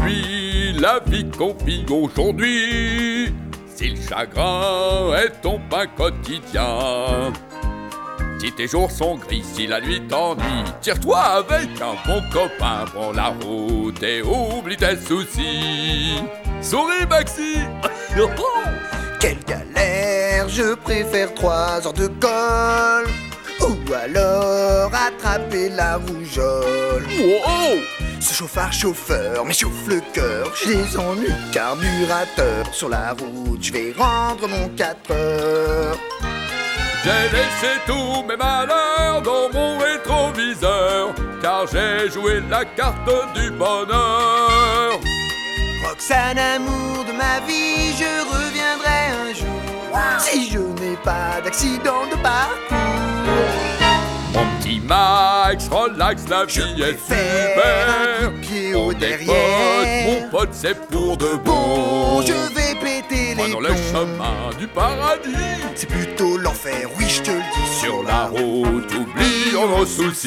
suis la vie qu'on vit aujourd'hui. Si le chagrin est ton pain quotidien, si tes jours sont gris, si la nuit t'ennuie, tire-toi avec un bon copain, prends la route et oublie tes soucis. Souris Maxi. Quelle galère, je préfère 3 heures de colle, ou alors attraper la rougeole. Wow. Ce chauffeur m'échauffe le cœur, j'ai des ennuis de carburateur. Sur la route, je vais rendre mon 4 heures. J'ai laissé tous mes malheurs dans mon rétroviseur, car j'ai joué la carte du bonheur. Roxane, amour de ma vie, je reviendrai un jour, si je n'ai pas d'accident de parcours. Mon petit Max, relax, la vie est super. Pied On au est derrière, potes, mon pote, c'est pour de bon, bon. je vais péter les Prenons le plombs. chemin du paradis. C'est plutôt l'enfer, oui je te le dis. Sur la route, oublions nos soucis.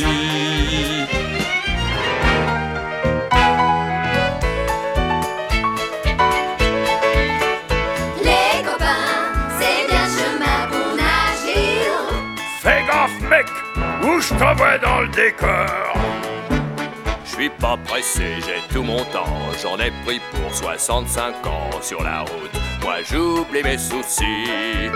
Les copains, c'est bien le chemin pour nager. Fais gaffe mec, ou je t'envoie dans le décor. Je suis pas pressé, j'ai tout mon temps. J'en ai pris pour 65 ans. Sur la route, moi j'oublie mes soucis.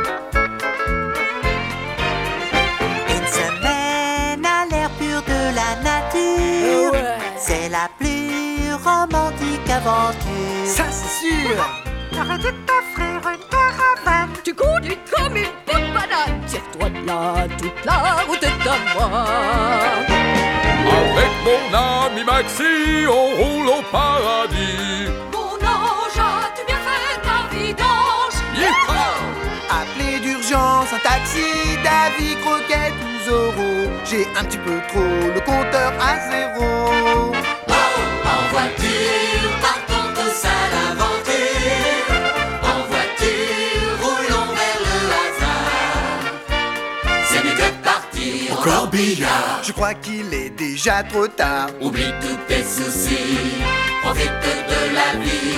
Une semaine à l'air pur de la nature, c'est la plus romantique aventure. Ça c'est sûr. J'aurais dû t'offrir une caravane. Tu conduis comme une bonne banane. Tire-toi de là, toute la route est à moi. Avec mon ami Maxi, on roule au paradis. Mon ange, as-tu bien fait ta vidange? Yeehaw! Appelez d'urgence un taxi, Davy, croquette ou Zorro. J'ai un petit peu trop le compteur à 0. En voiture, partons tous à l'aventure. En voiture, roulons vers le hasard. C'est mieux que de partir en corbillard. Je crois qu'il est déjà trop tard. Oublie tous tes soucis, profite de la vie.